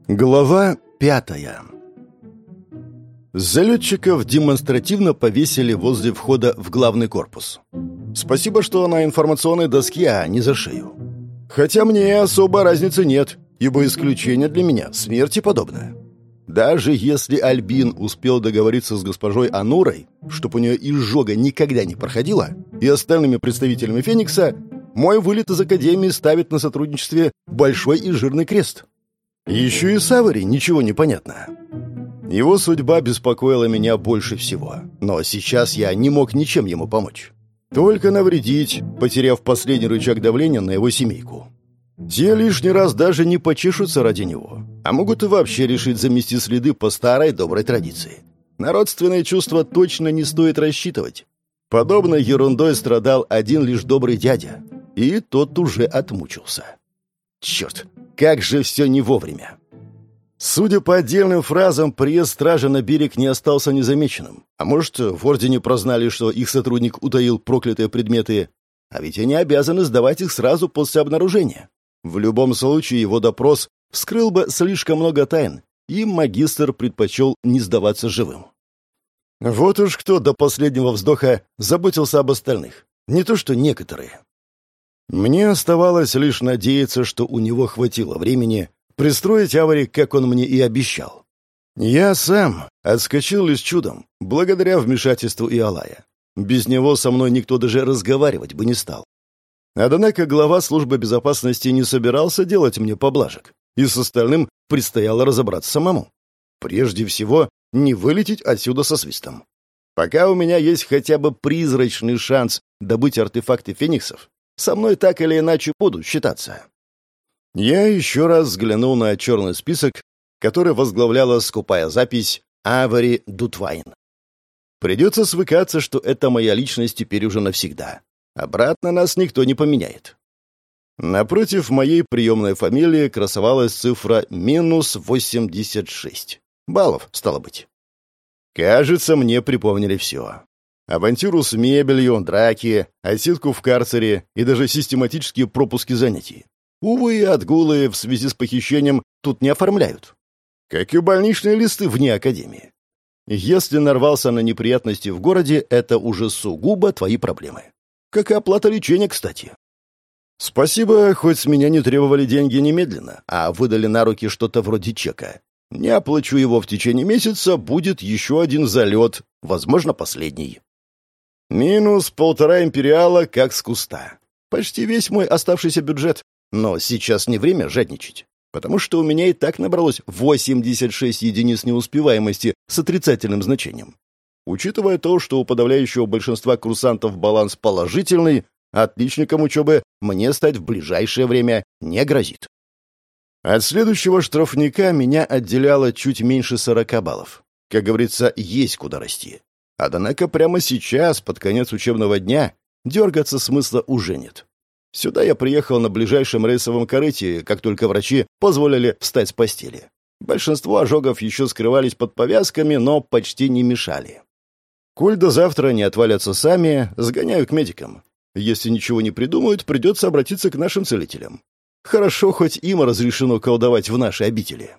Глава 5. Залетчиков демонстративно повесили возле входа в главный корпус. Спасибо, что на информационной доске, а не за шею. Хотя мне особо разницы нет, ибо исключение для меня смерти подобное. Даже если Альбин успел договориться с госпожой Анурой, чтоб у нее изжога никогда не проходила, и остальными представителями Феникса, мой вылет из Академии ставит на сотрудничестве большой и жирный крест. Еще и Савари ничего не понятно. Его судьба беспокоила меня больше всего, но сейчас я не мог ничем ему помочь. Только навредить, потеряв последний рычаг давления на его семейку. Те лишний раз даже не почешутся ради него, а могут и вообще решить замести следы по старой доброй традиции. На родственные чувства точно не стоит рассчитывать. Подобной ерундой страдал один лишь добрый дядя, и тот уже отмучился. Черт, как же все не вовремя. Судя по отдельным фразам, приезд стражи на берег не остался незамеченным. А может, в Ордене прознали, что их сотрудник утаил проклятые предметы, а ведь они обязаны сдавать их сразу после обнаружения. В любом случае, его допрос вскрыл бы слишком много тайн, и магистр предпочел не сдаваться живым. Вот уж кто до последнего вздоха заботился об остальных. Не то что некоторые. Мне оставалось лишь надеяться, что у него хватило времени пристроить Авари, как он мне и обещал. Я сам отскочил лишь чудом, благодаря вмешательству Иолая. Без него со мной никто даже разговаривать бы не стал. Однако глава службы безопасности не собирался делать мне поблажек, и с остальным предстояло разобраться самому. Прежде всего, не вылететь отсюда со свистом. Пока у меня есть хотя бы призрачный шанс добыть артефакты фениксов, со мной так или иначе будут считаться. Я еще раз взглянул на черный список, который возглавляла скупая запись «Авари Дутвайн». Придется свыкаться, что это моя личность теперь уже навсегда. Обратно нас никто не поменяет. Напротив моей приемной фамилии красовалась цифра -86. Баллов, стало быть. Кажется, мне припомнили все. Авантюру с мебелью, драки, отсидку в карцере и даже систематические пропуски занятий. Увы, отгулы в связи с похищением тут не оформляют. Как и больничные листы вне академии. Если нарвался на неприятности в городе, это уже сугубо твои проблемы. Как и оплата лечения, кстати. Спасибо, хоть с меня не требовали деньги немедленно, а выдали на руки что-то вроде чека. Не оплачу его в течение месяца, будет еще один залет, возможно, последний. Минус 1,5 империала, как с куста. Почти весь мой оставшийся бюджет. Но сейчас не время жадничать, потому что у меня и так набралось 86 единиц неуспеваемости с отрицательным значением. Учитывая то, что у подавляющего большинства курсантов баланс положительный, отличником учебы мне стать в ближайшее время не грозит. От следующего штрафника меня отделяло чуть меньше 40 баллов. Как говорится, есть куда расти. Однако прямо сейчас, под конец учебного дня, дергаться смысла уже нет. Сюда я приехал на ближайшем рейсовом корыте, как только врачи позволили встать с постели. Большинство ожогов еще скрывались под повязками, но почти не мешали. Коль до завтра не отвалятся сами, сгоняю к медикам. Если ничего не придумают, придется обратиться к нашим целителям. Хорошо, хоть им разрешено колдовать в нашей обители.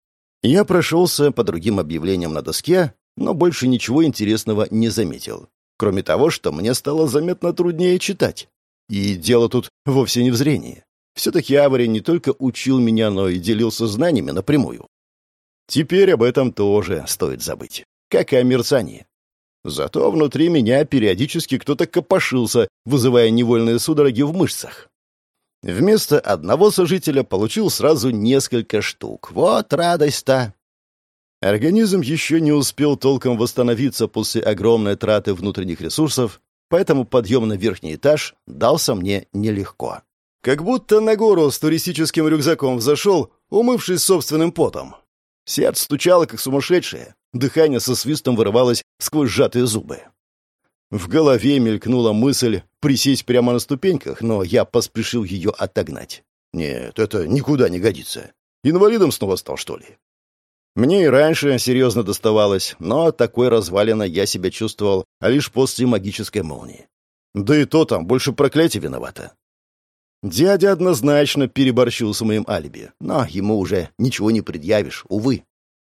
Я прошелся по другим объявлениям на доске, но больше ничего интересного не заметил. Кроме того, что мне стало заметно труднее читать. И дело тут вовсе не в зрении. Все-таки Авари не только учил меня, но и делился знаниями напрямую. Теперь об этом тоже стоит забыть. Как и о мерцании. Зато внутри меня периодически кто-то копошился, вызывая невольные судороги в мышцах. Вместо одного сожителя получил сразу несколько штук. Вот радость-то! Организм еще не успел толком восстановиться после огромной траты внутренних ресурсов, поэтому подъем на верхний этаж дался мне нелегко. Как будто на гору с туристическим рюкзаком взошел, умывшись собственным потом. Сердце стучало, как сумасшедшее, дыхание со свистом вырывалось сквозь сжатые зубы. В голове мелькнула мысль присесть прямо на ступеньках, но я поспешил ее отогнать. Нет, это никуда не годится. Инвалидом снова стал, что ли? Мне и раньше серьезно доставалось, но такой развалиной я себя чувствовал лишь после магической молнии. Да и то там больше проклятие виновато. Дядя однозначно переборщил с моим алиби, но ему уже ничего не предъявишь, увы.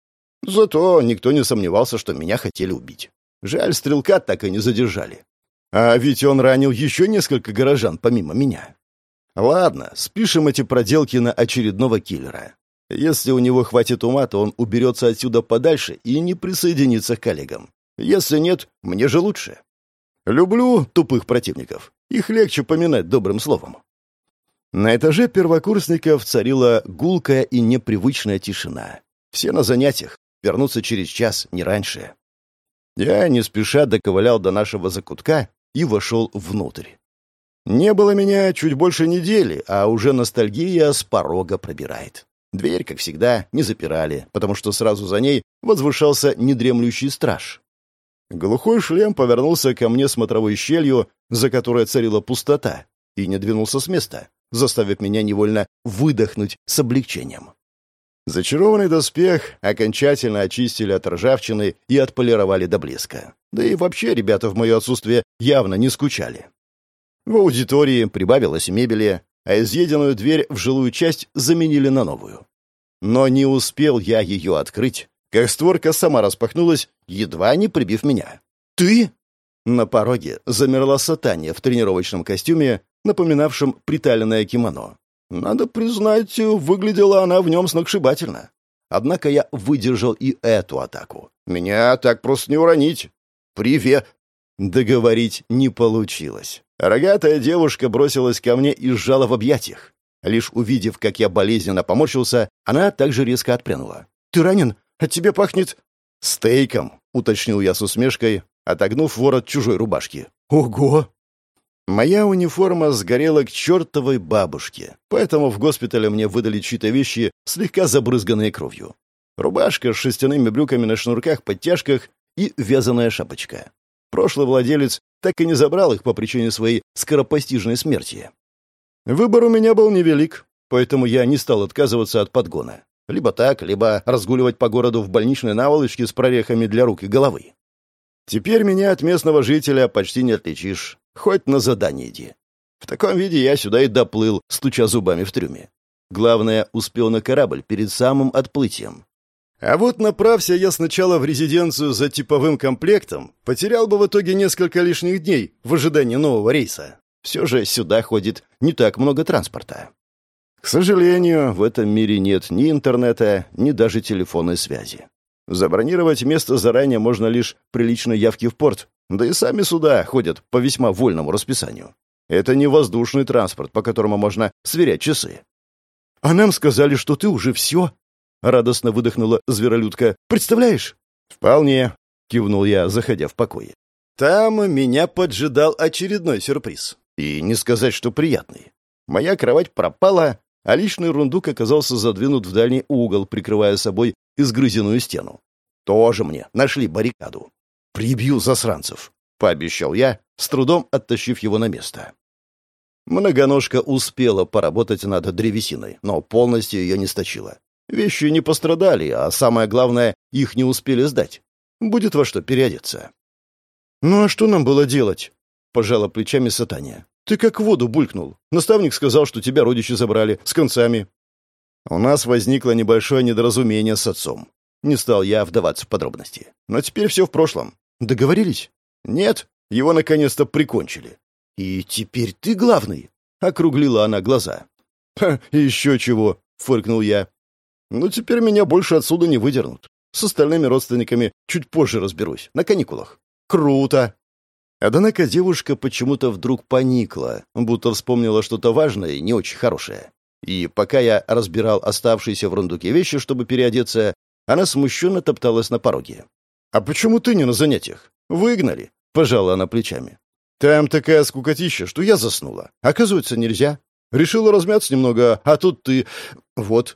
Зато никто не сомневался, что меня хотели убить. Жаль, стрелка так и не задержали. А ведь он ранил еще несколько горожан помимо меня. Ладно, спишем эти проделки на очередного киллера. Если у него хватит ума, то он уберется отсюда подальше и не присоединится к коллегам. Если нет, мне же лучше. Люблю тупых противников. Их легче поминать добрым словом. На этаже первокурсников царила гулкая и непривычная тишина. Все на занятиях, вернуться через час, не раньше. Я не спеша доковылял до нашего закутка и вошел внутрь. Не было меня чуть больше недели, а уже ностальгия с порога пробирает. Дверь, как всегда, не запирали, потому что сразу за ней возвышался недремлющий страж. Глухой шлем повернулся ко мне смотровой щелью, за которой царила пустота, и не двинулся с места, заставив меня невольно выдохнуть с облегчением. Зачарованный доспех окончательно очистили от ржавчины и отполировали до блеска. Да и вообще ребята в мое отсутствие явно не скучали. В аудитории прибавилось мебели, а изъеденную дверь в жилую часть заменили на новую. Но не успел я ее открыть, как створка сама распахнулась, едва не прибив меня. «Ты?» На пороге замерла Сатания в тренировочном костюме, напоминавшем приталенное кимоно. Надо признать, выглядела она в нем сногсшибательно. Однако я выдержал и эту атаку. Меня так просто не уронить. «Привет!» Договорить не получилось. Рогатая девушка бросилась ко мне и сжала в объятиях. Лишь увидев, как я болезненно поморщился, она также резко отпрянула. «Ты ранен? От тебя пахнет...» «Стейком», — уточнил я с усмешкой, отогнув ворот чужой рубашки. «Ого!» Моя униформа сгорела к чертовой бабушке, поэтому в госпитале мне выдали чьи-то вещи, слегка забрызганные кровью. Рубашка с шерстяными брюками на шнурках-подтяжках и вязаная шапочка. Прошлый владелец так и не забрал их по причине своей скоропостижной смерти. Выбор у меня был невелик, поэтому я не стал отказываться от подгона. Либо так, либо разгуливать по городу в больничной наволочке с прорехами для рук и головы. Теперь меня от местного жителя почти не отличишь. Хоть на задание иди. В таком виде я сюда и доплыл, стуча зубами в трюме. Главное, успел на корабль перед самым отплытием. А вот направься я сначала в резиденцию за типовым комплектом, потерял бы в итоге несколько лишних дней в ожидании нового рейса. Все же сюда ходит не так много транспорта. К сожалению, в этом мире нет ни интернета, ни даже телефонной связи. Забронировать место заранее можно лишь при личной явке в порт, да и сами суда ходят по весьма вольному расписанию. Это не воздушный транспорт, по которому можно сверять часы. «А нам сказали, что ты уже все?» — радостно выдохнула зверолюдка. «Представляешь?» «Вполне», — кивнул я, заходя в покой. Там меня поджидал очередной сюрприз. И не сказать, что приятный. Моя кровать пропала, а личный рундук оказался задвинут в дальний угол, прикрывая собой изгрызенную стену. Тоже мне нашли баррикаду. «Прибью засранцев», — пообещал я, с трудом оттащив его на место. Многоножка успела поработать над древесиной, но полностью ее не сточила. Вещи не пострадали, а самое главное, их не успели сдать. Будет во что переодеться. «Ну а что нам было делать?» — пожала плечами Сатания. «Ты как в воду булькнул. Наставник сказал, что тебя родичи забрали, с концами». У нас возникло небольшое недоразумение с отцом. Не стал я вдаваться в подробности. Но теперь все в прошлом. Договорились? Нет, его наконец-то прикончили. «И теперь ты главный?» — округлила она глаза. «Ха, еще чего!» — фыркнул я. «Ну, теперь меня больше отсюда не выдернут. С остальными родственниками чуть позже разберусь, на каникулах». «Круто!» Однако девушка почему-то вдруг поникла, будто вспомнила что-то важное и не очень хорошее. И пока я разбирал оставшиеся в рундуке вещи, чтобы переодеться, она смущенно топталась на пороге. «А почему ты не на занятиях? Выгнали?» — пожала она плечами. «Там такая скукотища, что я заснула. Оказывается, нельзя. Решила размяться немного, а тут ты... Вот».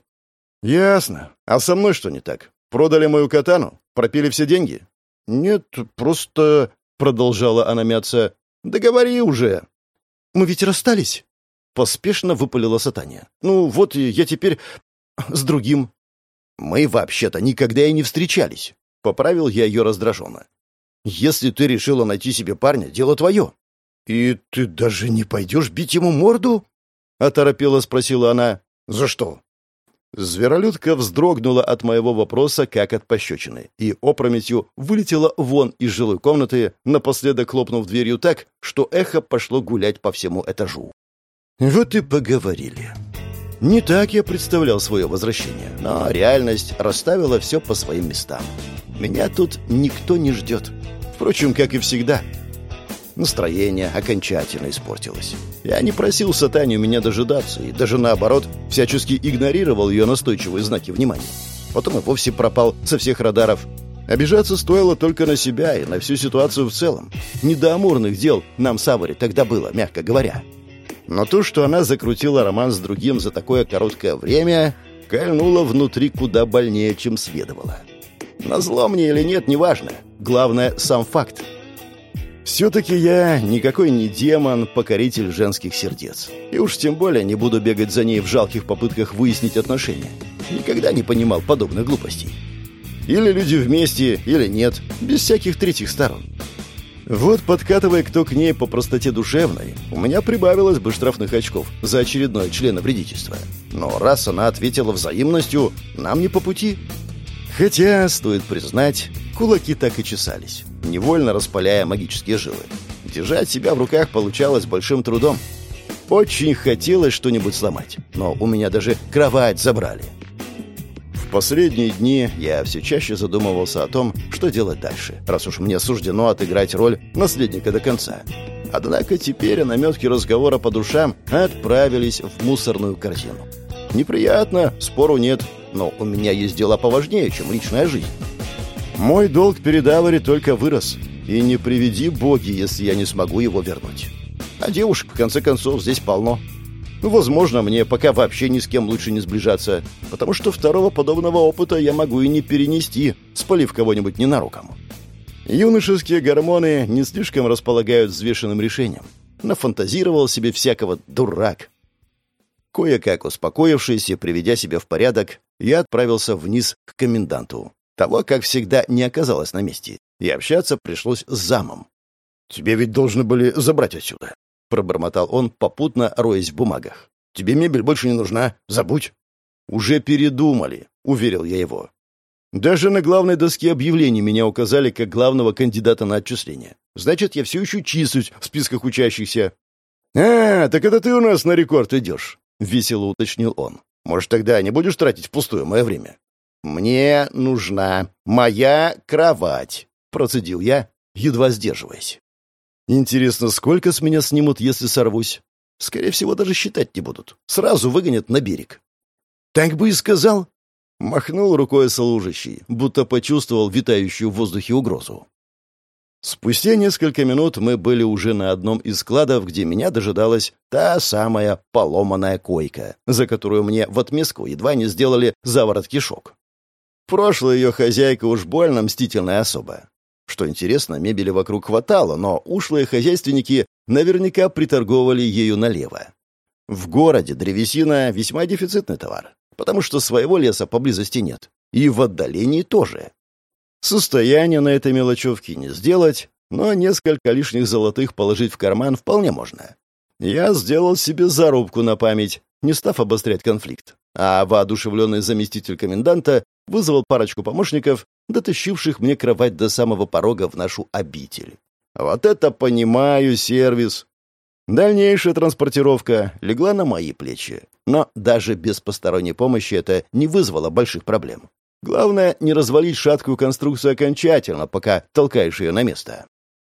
«Ясно. А со мной что не так? Продали мою катану? Пропили все деньги?» «Нет, просто...» — продолжала она мяться. «Да говори уже!» «Мы ведь расстались?» — поспешно выпалила Сатания. «Ну, вот и я теперь с другим». «Мы вообще-то никогда и не встречались», — поправил я ее раздраженно. «Если ты решила найти себе парня, дело твое». «И ты даже не пойдешь бить ему морду?» — оторопела спросила она. «За что?» Зверолюдка вздрогнула от моего вопроса, как от пощечины, и опрометью вылетела вон из жилой комнаты, напоследок хлопнув дверью так, что эхо пошло гулять по всему этажу. Вот и поговорили. Не так я представлял свое возвращение, но реальность расставила все по своим местам. Меня тут никто не ждет. Впрочем, как и всегда. Настроение окончательно испортилось. Я не просил Сатанию меня дожидаться, и даже наоборот, всячески игнорировал ее настойчивые знаки внимания. Потом и вовсе пропал со всех радаров. Обижаться стоило только на себя и на всю ситуацию в целом. Не до амурных дел нам с Авари тогда было, мягко говоря. Но то, что она закрутила роман с другим за такое короткое время, кольнуло внутри куда больнее, чем следовало. Назло мне или нет, неважно. Главное, сам факт. Все-таки я никакой не демон, покоритель женских сердец. И уж тем более не буду бегать за ней в жалких попытках выяснить отношения. Никогда не понимал подобных глупостей. Или люди вместе, или нет, без всяких третьих сторон. Вот, подкатывая кто к ней по простоте душевной, у меня прибавилось бы штрафных очков за очередное членовредительство. Но раз она ответила взаимностью, нам не по пути. Хотя, стоит признать, кулаки так и чесались, невольно распаляя магические жилы. Держать себя в руках получалось большим трудом. Очень хотелось что-нибудь сломать, но у меня даже кровать забрали. В последние дни я все чаще задумывался о том, что делать дальше, раз уж мне суждено отыграть роль наследника до конца. Однако теперь наметки разговора по душам отправились в мусорную корзину. Неприятно, спору нет, но у меня есть дела поважнее, чем личная жизнь. Мой долг перед Авари только вырос, и не приведи боги, если я не смогу его вернуть. А девушек, в конце концов, здесь полно. Возможно, мне пока вообще ни с кем лучше не сближаться, потому что второго подобного опыта я могу и не перенести, спалив кого-нибудь ненароком. Юношеские гормоны не слишком располагают взвешенным решением. Нафантазировал себе всякого дурак. Кое-как успокоившись и приведя себя в порядок, я отправился вниз к коменданту. Того, как всегда, не оказалось на месте, и общаться пришлось с замом. «Тебе ведь должны были забрать отсюда», — пробормотал он, попутно роясь в бумагах. «Тебе мебель больше не нужна, забудь». «Уже передумали», — уверил я его. «Даже на главной доске объявлений меня указали как главного кандидата на отчисление. Значит, я все еще числюсь в списках учащихся». «А, так это ты у нас на рекорд идешь», — весело уточнил он. «Может, тогда не будешь тратить впустую мое время?» «Мне нужна моя кровать», — процедил я, едва сдерживаясь. «Интересно, сколько с меня снимут, если сорвусь? Скорее всего, даже считать не будут. Сразу выгонят на берег». «Так бы и сказал», — махнул рукой служащий, будто почувствовал витающую в воздухе угрозу. Спустя несколько минут мы были уже на одном из складов, где меня дожидалась та самая поломанная койка, за которую мне в отместку едва не сделали заворот кишок. Прошлая ее хозяйка уж больно мстительная особа. Что интересно, мебели вокруг хватало, но ушлые хозяйственники наверняка приторговали ею налево. В городе древесина весьма дефицитный товар, потому что своего леса поблизости нет. И в отдалении тоже. Состояние на этой мелочевке не сделать, но несколько лишних золотых положить в карман вполне можно. Я сделал себе зарубку на память, не став обострять конфликт. А воодушевленный заместитель коменданта вызвал парочку помощников, дотащивших мне кровать до самого порога в нашу обитель. Вот это понимаю сервис! Дальнейшая транспортировка легла на мои плечи, но даже без посторонней помощи это не вызвало больших проблем. Главное, не развалить шаткую конструкцию окончательно, пока толкаешь ее на место.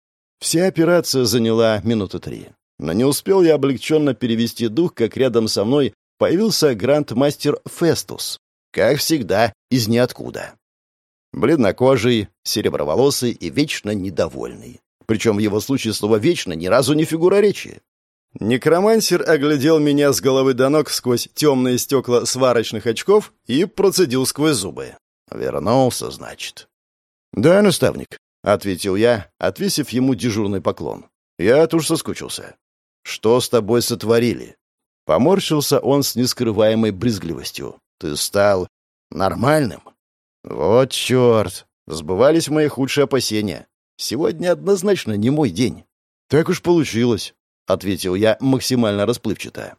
Вся операция заняла минуты 3. Но не успел я облегченно перевести дух, как рядом со мной появился грандмастер Фестус. Как всегда, из ниоткуда. Бледнокожий, сереброволосый и вечно недовольный. Причем в его случае слово «вечно» ни разу не фигура речи. Некромансер оглядел меня с головы до ног сквозь темные стекла сварочных очков и процедил сквозь зубы. «Вернулся, значит». «Да, наставник», — ответил я, отвесив ему дежурный поклон. «Я уж соскучился». «Что с тобой сотворили?» Поморщился он с нескрываемой брезгливостью. «Ты стал нормальным?» «Вот черт! Сбывались мои худшие опасения. Сегодня однозначно не мой день». «Так уж получилось», — ответил я максимально расплывчато.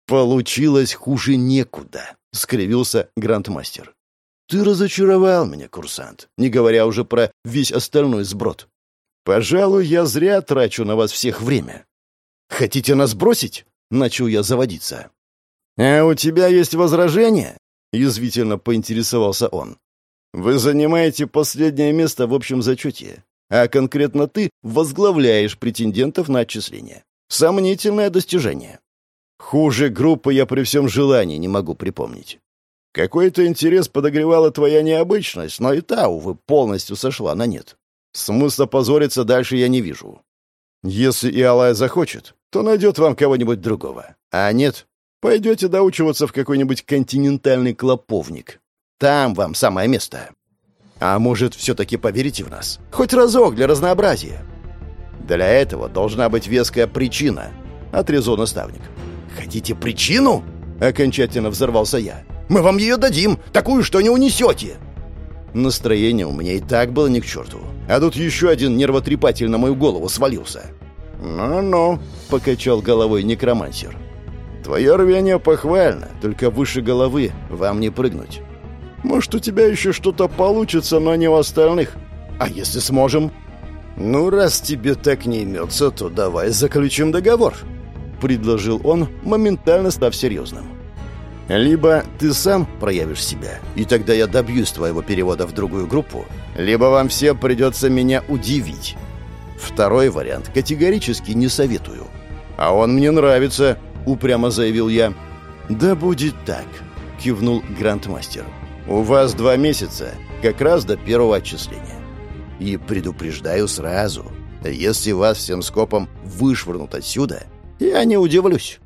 «Получилось хуже некуда», — скривился грандмастер. «Ты разочаровал меня, курсант, не говоря уже про весь остальной сброд. Пожалуй, я зря трачу на вас всех время. Хотите нас бросить?» — начал я заводиться. «А у тебя есть возражения?» — язвительно поинтересовался он. «Вы занимаете последнее место в общем зачете, а конкретно ты возглавляешь претендентов на отчисление. Сомнительное достижение. Хуже группы я при всем желании не могу припомнить. Какой-то интерес подогревала твоя необычность, но и та, увы, полностью сошла на нет. Смысла позориться дальше я не вижу. Если и Алай захочет, то найдет вам кого-нибудь другого. А нет, пойдете доучиваться в какой-нибудь континентальный клоповник. Там вам самое место. А может, все-таки поверите в нас? Хоть разок для разнообразия. Для этого должна быть веская причина, — отрезал наставник. Хотите причину? Окончательно взорвался я. Мы вам ее дадим, такую, что не унесете. Настроение у меня и так было ни к черту. А тут еще один нервотрепатель на мою голову свалился. «Ну-ну», — покачал головой некромансер. «Твое рвение похвально, только выше головы вам не прыгнуть. Может, у тебя еще что-то получится, но не у остальных. А если сможем?» «Ну, раз тебе так не имется, то давай заключим договор», — предложил он, моментально став серьезным. «Либо ты сам проявишь себя, и тогда я добьюсь твоего перевода в другую группу, либо вам всем придется меня удивить. Второй вариант категорически не советую». «А он мне нравится», — упрямо заявил я. «Да будет так», — кивнул грандмастер. «У вас 2 месяца, как раз до первого отчисления. И предупреждаю сразу, если вас всем скопом вышвырнут отсюда, я не удивлюсь».